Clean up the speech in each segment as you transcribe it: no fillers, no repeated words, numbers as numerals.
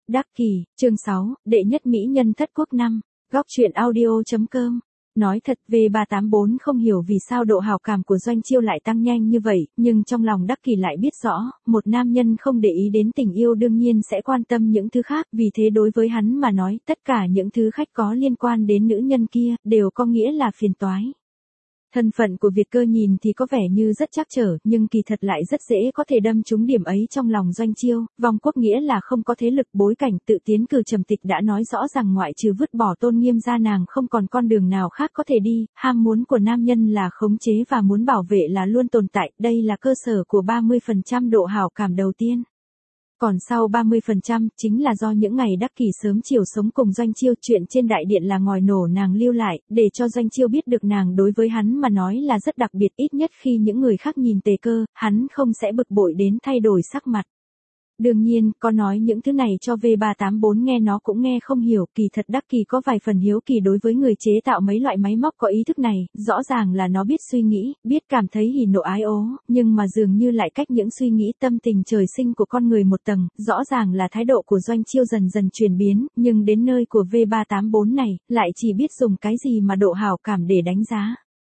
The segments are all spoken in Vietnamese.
Đắc Kỷ, chương 6, đệ nhất mỹ nhân thất quốc năm. Góc truyện audio.com. Nói thật, V384 không hiểu vì sao độ hào cảm của Doanh Chiêu lại tăng nhanh như vậy, nhưng trong lòng Đắc Kỷ lại biết rõ, một nam nhân không để ý đến tình yêu đương nhiên sẽ quan tâm những thứ khác, vì thế đối với hắn mà nói, tất cả những thứ khách có liên quan đến nữ nhân kia, đều có nghĩa là phiền toái. Thân phận của Việt Cơ nhìn thì có vẻ như rất trắc trở, nhưng kỳ thật lại rất dễ có thể đâm trúng điểm ấy trong lòng Doanh Chiêu. Vong quốc nghĩa là không có thế lực bối cảnh, tự tiến cử trầm tịch đã nói rõ rằng ngoại trừ vứt bỏ tôn nghiêm ra nàng không còn con đường nào khác có thể đi, ham muốn của nam nhân là khống chế và muốn bảo vệ là luôn tồn tại, đây là cơ sở của 30% độ hảo cảm đầu tiên. Còn sau 30% chính là do những ngày Đắc Kỷ sớm chiều sống cùng Doanh Chiêu, chuyện trên đại điện là ngòi nổ nàng lưu lại, để cho Doanh Chiêu biết được nàng đối với hắn mà nói là rất đặc biệt, ít nhất khi những người khác nhìn Tề Cơ, hắn không sẽ bực bội đến thay đổi sắc mặt. Đương nhiên, có nói những thứ này cho V384 nghe nó cũng nghe không hiểu, kỳ thật Đắc Kỷ có vài phần hiếu kỳ đối với người chế tạo mấy loại máy móc có ý thức này, rõ ràng là nó biết suy nghĩ, biết cảm thấy hỉ nộ ái ố, nhưng mà dường như lại cách những suy nghĩ tâm tình trời sinh của con người một tầng, rõ ràng là thái độ của Doanh Chiêu dần dần chuyển biến, nhưng đến nơi của V384 này, lại chỉ biết dùng cái gì mà độ hảo cảm để đánh giá.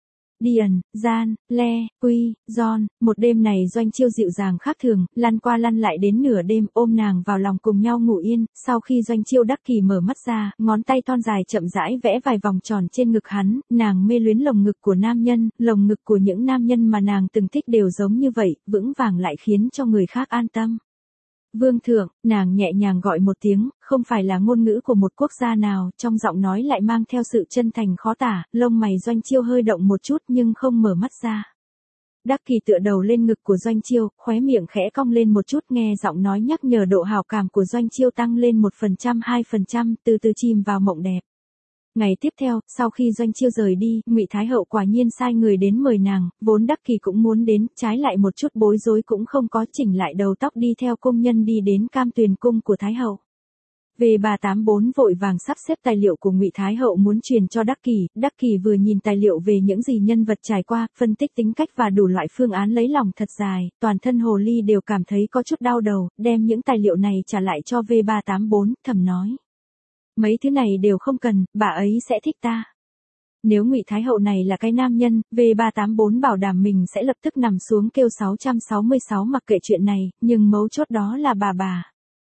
Điền, Gian, Le, Quy, John, một đêm này Doanh Chiêu dịu dàng khác thường, lăn qua lăn lại đến nửa đêm, ôm nàng vào lòng cùng nhau ngủ yên, sau khi Doanh Chiêu Đắc Kỷ mở mắt ra, ngón tay thon dài chậm rãi vẽ vài vòng tròn trên ngực hắn, nàng mê luyến lồng ngực của nam nhân, lồng ngực của những nam nhân mà nàng từng thích đều giống như vậy, vững vàng lại khiến cho người khác an tâm. Vương thượng, nàng nhẹ nhàng gọi một tiếng, không phải là ngôn ngữ của một quốc gia nào, trong giọng nói lại mang theo sự chân thành khó tả, lông mày Doanh Chiêu hơi động một chút nhưng không mở mắt ra. Đắc Kỷ tựa đầu lên ngực của Doanh Chiêu, khóe miệng khẽ cong lên một chút, nghe giọng nói nhắc nhở độ hảo cảm của Doanh Chiêu tăng lên 1%, 2%, từ từ chìm vào mộng đẹp. Ngày tiếp theo, sau khi Doanh Chiêu rời đi, Ngụy Thái Hậu quả nhiên sai người đến mời nàng, vốn Đắc Kỷ cũng muốn đến, trái lại một chút bối rối cũng không có, chỉnh lại đầu tóc đi theo công nhân đi đến Cam Tuyền cung của Thái Hậu. V384 vội vàng sắp xếp tài liệu của Ngụy Thái Hậu muốn truyền cho Đắc Kỷ, Đắc Kỷ vừa nhìn tài liệu về những gì nhân vật trải qua, phân tích tính cách và đủ loại phương án lấy lòng thật dài, toàn thân hồ ly đều cảm thấy có chút đau đầu, đem những tài liệu này trả lại cho V384, thầm nói. Mấy thứ này đều không cần, bà ấy sẽ thích ta. Nếu Ngụy Thái Hậu này là cái nam nhân, V384 bảo đảm mình sẽ lập tức nằm xuống kêu 666 mặc kệ chuyện này, nhưng mấu chốt đó là bà.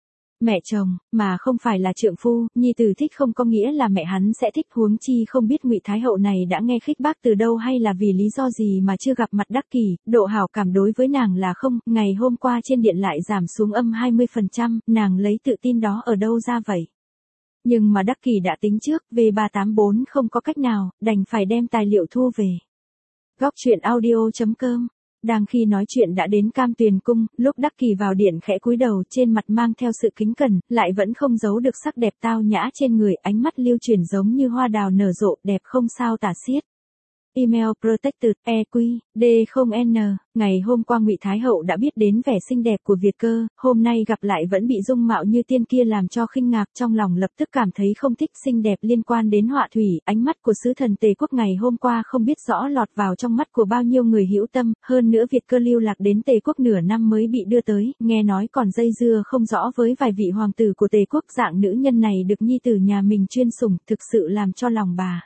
Mẹ chồng, mà không phải là trượng phu, nhi tử thích không có nghĩa là mẹ hắn sẽ thích, huống chi không biết Ngụy Thái Hậu này đã nghe khích bác từ đâu hay là vì lý do gì mà chưa gặp mặt Đắc Kỷ, độ hảo cảm đối với nàng là không, ngày hôm qua trên điện lại giảm xuống âm 20%, nàng lấy tự tin đó ở đâu ra vậy? Nhưng mà Đắc Kỷ đã tính trước, V384 không có cách nào, đành phải đem tài liệu thu về. Góc truyện audio.com. Đang khi nói chuyện đã đến Cam Tuyền cung, lúc Đắc Kỷ vào điện khẽ cúi đầu, trên mặt mang theo sự kính cẩn, lại vẫn không giấu được sắc đẹp tao nhã trên người, ánh mắt lưu chuyển giống như hoa đào nở rộ, đẹp không sao tả xiết. Email Protected, EQ, D0N, ngày hôm qua Ngụy Thái Hậu đã biết đến vẻ xinh đẹp của Việt Cơ, hôm nay gặp lại vẫn bị dung mạo như tiên kia làm cho khinh ngạc, trong lòng lập tức cảm thấy không thích. Xinh đẹp liên quan đến họa thủy, ánh mắt của sứ thần Tề quốc ngày hôm qua không biết rõ lọt vào trong mắt của bao nhiêu người hữu tâm, hơn nữa Việt Cơ lưu lạc đến Tề quốc nửa năm mới bị đưa tới, nghe nói còn dây dưa không rõ với vài vị hoàng tử của Tề quốc, dạng nữ nhân này được nhi tử nhà mình chuyên sủng, thực sự làm cho lòng bà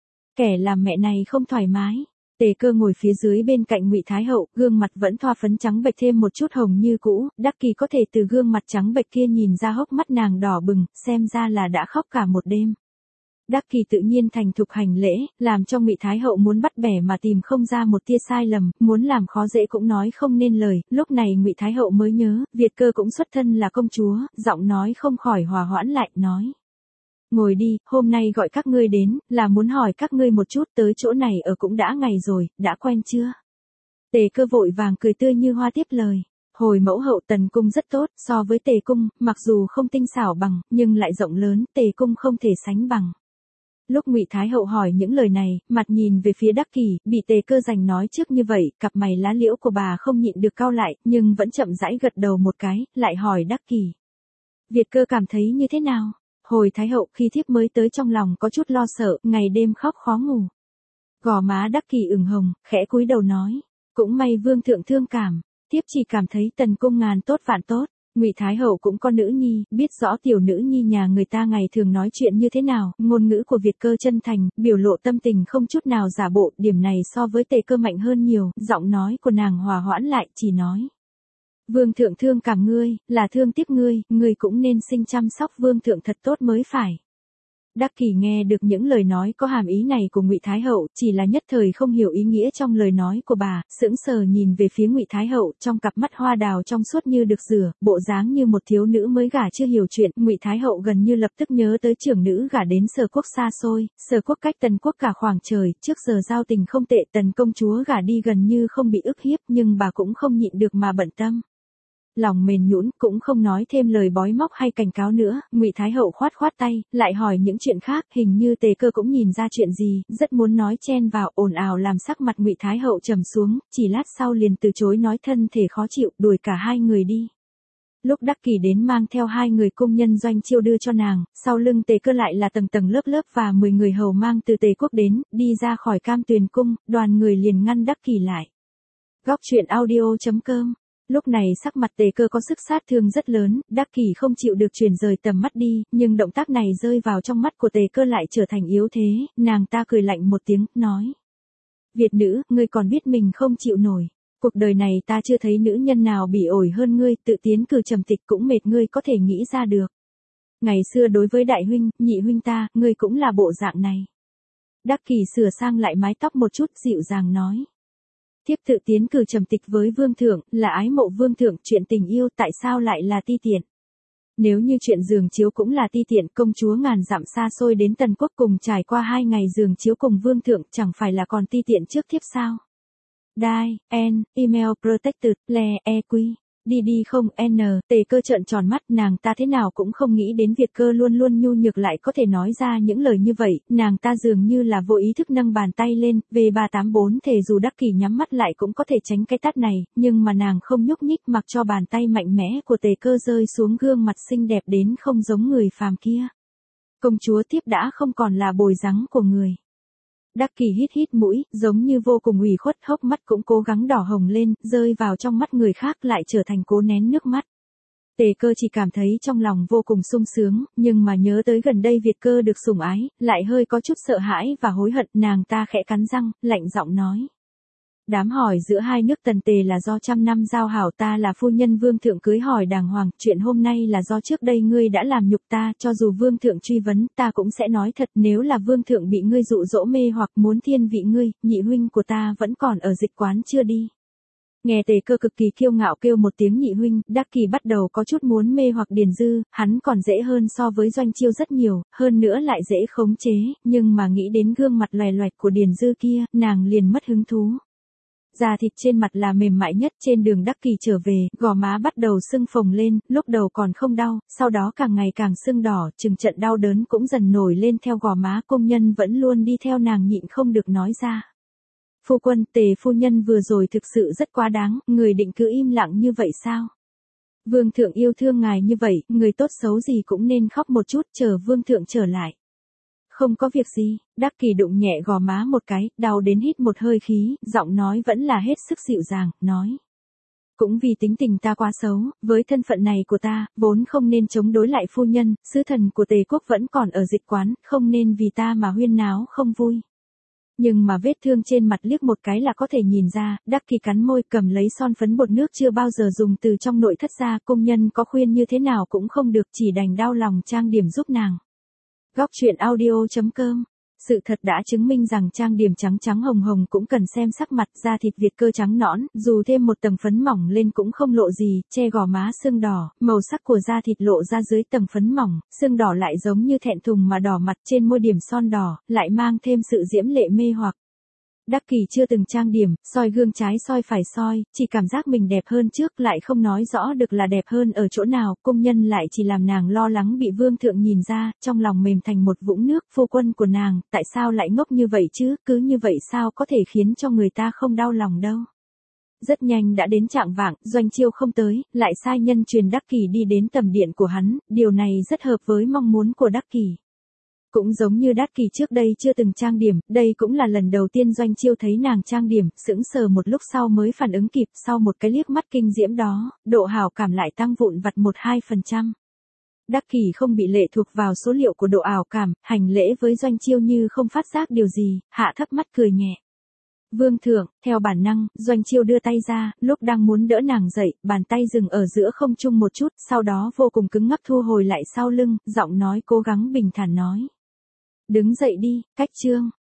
kẻ làm mẹ này không thoải mái. Tề Cơ ngồi phía dưới bên cạnh Ngụy Thái Hậu, gương mặt vẫn thoa phấn trắng bệch thêm một chút hồng như cũ, Đắc Kỷ có thể từ gương mặt trắng bệch kia nhìn ra hốc mắt nàng đỏ bừng, xem ra là đã khóc cả một đêm. Đắc Kỷ tự nhiên thành thục hành lễ, làm cho Ngụy Thái Hậu muốn bắt bẻ mà tìm không ra một tia sai lầm, muốn làm khó dễ cũng nói không nên lời, lúc này Ngụy Thái Hậu mới nhớ, Việt Cơ cũng xuất thân là công chúa, giọng nói không khỏi hòa hoãn lại, nói. Ngồi đi, hôm nay gọi các ngươi đến, là muốn hỏi các ngươi một chút, tới chỗ này ở cũng đã ngày rồi, đã quen chưa? Tề Cơ vội vàng cười tươi như hoa tiếp lời. Hồi mẫu hậu Tần cung rất tốt, so với Tề cung, mặc dù không tinh xảo bằng, nhưng lại rộng lớn, Tề cung không thể sánh bằng. Lúc Ngụy Thái Hậu hỏi những lời này, mặt nhìn về phía Đắc Kỷ, bị Tề Cơ giành nói trước như vậy, cặp mày lá liễu của bà không nhịn được cau lại, nhưng vẫn chậm rãi gật đầu một cái, lại hỏi Đắc Kỷ. Việt Cơ cảm thấy như thế nào? Hồi Thái Hậu khi thiếp mới tới trong lòng có chút lo sợ, ngày đêm khóc khó ngủ. Gò má Đắc Kỷ ửng hồng, khẽ cúi đầu nói. Cũng may vương thượng thương cảm, thiếp chỉ cảm thấy Tần cung ngàn tốt vạn tốt. Ngụy Thái hậu cũng có nữ nhi, biết rõ tiểu nữ nhi nhà người ta ngày thường nói chuyện như thế nào, ngôn ngữ của Việt Cơ chân thành, biểu lộ tâm tình không chút nào giả bộ, điểm này so với Tề Cơ mạnh hơn nhiều, giọng nói của nàng hòa hoãn lại, chỉ nói: "Vương thượng thương cảm ngươi, là thương tiếc ngươi, ngươi cũng nên sinh chăm sóc vương thượng thật tốt mới phải." Đắc Kỷ nghe được những lời nói có hàm ý này của Ngụy Thái hậu, chỉ là nhất thời không hiểu ý nghĩa trong lời nói của bà, sững sờ nhìn về phía Ngụy Thái hậu, trong cặp mắt hoa đào trong suốt như được rửa, bộ dáng như một thiếu nữ mới gả chưa hiểu chuyện. Ngụy Thái hậu gần như lập tức nhớ tới trưởng nữ gả đến Sở quốc xa xôi, Sở quốc cách Tần quốc cả khoảng trời, trước giờ giao tình không tệ, Tần công chúa gả đi gần như không bị ức hiếp, nhưng bà cũng không nhịn được mà bận tâm. Lòng mềm nhũn, cũng không nói thêm lời bói móc hay cảnh cáo nữa, Ngụy Thái hậu khoát khoát tay, lại hỏi những chuyện khác, hình như Tề Cơ cũng nhìn ra chuyện gì, rất muốn nói chen vào, ồn ào làm sắc mặt Ngụy Thái hậu trầm xuống, chỉ lát sau liền từ chối nói thân thể khó chịu, đuổi cả hai người đi. Lúc Đắc Kỷ đến mang theo hai người cung nhân Doanh Chiêu đưa cho nàng, sau lưng Tề Cơ lại là tầng tầng lớp lớp và 10 người hầu mang từ Tề quốc đến, đi ra khỏi Cam Tuyền cung, đoàn người liền ngăn Đắc Kỷ lại. Góc truyện audio.com. Lúc này sắc mặt Tề Cơ có sức sát thương rất lớn, Đắc Kỷ không chịu được chuyển rời tầm mắt đi, nhưng động tác này rơi vào trong mắt của Tề Cơ lại trở thành yếu thế, nàng ta cười lạnh một tiếng, nói: "Việt nữ, ngươi còn biết mình không chịu nổi. Cuộc đời này ta chưa thấy nữ nhân nào bỉ ổi hơn ngươi, tự tiến cử trầm tịch cũng mệt ngươi có thể nghĩ ra được. Ngày xưa đối với đại huynh, nhị huynh ta, ngươi cũng là bộ dạng này." Đắc Kỷ sửa sang lại mái tóc một chút, dịu dàng nói: "Thiếp tự tiến cử trầm tịch với vương thượng, là ái mộ vương thượng, chuyện tình yêu tại sao lại là ti tiện? Nếu như chuyện giường chiếu cũng là ti tiện, công chúa ngàn dặm xa xôi đến Tần quốc cùng trải qua 2 ngày giường chiếu cùng vương thượng, chẳng phải là còn ti tiện trước thiếp sao?" Email protected, EQ. Đi không N, Tề Cơ trợn tròn mắt, nàng ta thế nào cũng không nghĩ đến Việt Cơ luôn luôn nhu nhược lại có thể nói ra những lời như vậy, nàng ta dường như là vô ý thức nâng bàn tay lên, V384 thề dù Đắc Kỷ nhắm mắt lại cũng có thể tránh cái tát này, nhưng mà nàng không nhúc nhích mặc cho bàn tay mạnh mẽ của Tề Cơ rơi xuống gương mặt xinh đẹp đến không giống người phàm kia. "Công chúa thiếp đã không còn là bồi dáng của người." Đắc Kỷ hít hít mũi, giống như vô cùng ủy khuất, hốc mắt cũng cố gắng đỏ hồng lên, rơi vào trong mắt người khác lại trở thành cố nén nước mắt. Tề Cơ chỉ cảm thấy trong lòng vô cùng sung sướng, nhưng mà nhớ tới gần đây Việt Cơ được sủng ái, lại hơi có chút sợ hãi và hối hận, nàng ta khẽ cắn răng, lạnh giọng nói: "Đám hỏi giữa hai nước Tần Tề là do trăm năm giao hảo, ta là phu nhân vương thượng cưới hỏi đàng hoàng, chuyện hôm nay là do trước đây ngươi đã làm nhục ta, cho dù vương thượng truy vấn, ta cũng sẽ nói thật, nếu là vương thượng bị ngươi dụ dỗ mê hoặc muốn thiên vị ngươi, nhị huynh của ta vẫn còn ở dịch quán chưa đi." Nghe Tề Cơ cực kỳ kiêu ngạo kêu một tiếng nhị huynh, Đắc Kỷ bắt đầu có chút muốn mê hoặc Điền Dư, hắn còn dễ hơn so với Doanh Chiêu rất nhiều, hơn nữa lại dễ khống chế, nhưng mà nghĩ đến gương mặt loè loẹt của Điền Dư kia, nàng liền mất hứng thú. Da thịt trên mặt là mềm mại nhất, trên đường Đắc Kỷ trở về, gò má bắt đầu sưng phồng lên, lúc đầu còn không đau, sau đó càng ngày càng sưng đỏ, chừng trận đau đớn cũng dần nổi lên theo gò má, công nhân vẫn luôn đi theo nàng nhịn không được nói ra: "Phu quân, Tề phu nhân vừa rồi thực sự rất quá đáng, người định cứ im lặng như vậy sao? Vương thượng yêu thương ngài như vậy, người tốt xấu gì cũng nên khóc một chút, chờ vương thượng trở lại." "Không có việc gì." Đắc Kỷ đụng nhẹ gò má một cái, đau đến hít một hơi khí, giọng nói vẫn là hết sức dịu dàng, nói: "Cũng vì tính tình ta quá xấu, với thân phận này của ta, vốn không nên chống đối lại phu nhân, sứ thần của Tề quốc vẫn còn ở dịch quán, không nên vì ta mà huyên náo không vui." Nhưng mà vết thương trên mặt liếc một cái là có thể nhìn ra, Đắc Kỷ cắn môi, cầm lấy son phấn bột nước chưa bao giờ dùng từ trong nội thất ra, công nhân có khuyên như thế nào cũng không được, chỉ đành đau lòng trang điểm giúp nàng. Góc truyện audio.com. Sự thật đã chứng minh rằng trang điểm trắng trắng hồng hồng cũng cần xem sắc mặt, da thịt Việt Cơ trắng nõn, dù thêm một tầng phấn mỏng lên cũng không lộ gì, che gò má sưng đỏ, màu sắc của da thịt lộ ra dưới tầng phấn mỏng, sưng đỏ lại giống như thẹn thùng mà đỏ mặt, trên môi điểm son đỏ, lại mang thêm sự diễm lệ mê hoặc. Đắc Kỷ chưa từng trang điểm, soi gương trái soi phải soi, chỉ cảm giác mình đẹp hơn trước, lại không nói rõ được là đẹp hơn ở chỗ nào, công nhân lại chỉ làm nàng lo lắng bị vương thượng nhìn ra, trong lòng mềm thành một vũng nước, phu quân của nàng, tại sao lại ngốc như vậy chứ, cứ như vậy sao có thể khiến cho người ta không đau lòng đâu. Rất nhanh đã đến trạng vạng, Doanh Chiêu không tới, lại sai nhân truyền Đắc Kỷ đi đến tầm điện của hắn, điều này rất hợp với mong muốn của Đắc Kỷ. Cũng giống như Đát Kỳ trước đây chưa từng trang điểm, đây cũng là lần đầu tiên Doanh Chiêu thấy nàng trang điểm, sững sờ một lúc sau mới phản ứng kịp, sau một cái liếc mắt kinh diễm đó, độ hảo cảm lại tăng vụn vặt 1-2%. Đắc Kỳ không bị lệ thuộc vào số liệu của độ ảo cảm, hành lễ với Doanh Chiêu như không phát giác điều gì, hạ thấp mắt cười nhẹ. Vương thượng, theo bản năng, Doanh Chiêu đưa tay ra, lúc đang muốn đỡ nàng dậy, bàn tay dừng ở giữa không trung một chút, sau đó vô cùng cứng ngắc thu hồi lại sau lưng, giọng nói cố gắng bình thản nói. Đứng dậy đi, cách trương.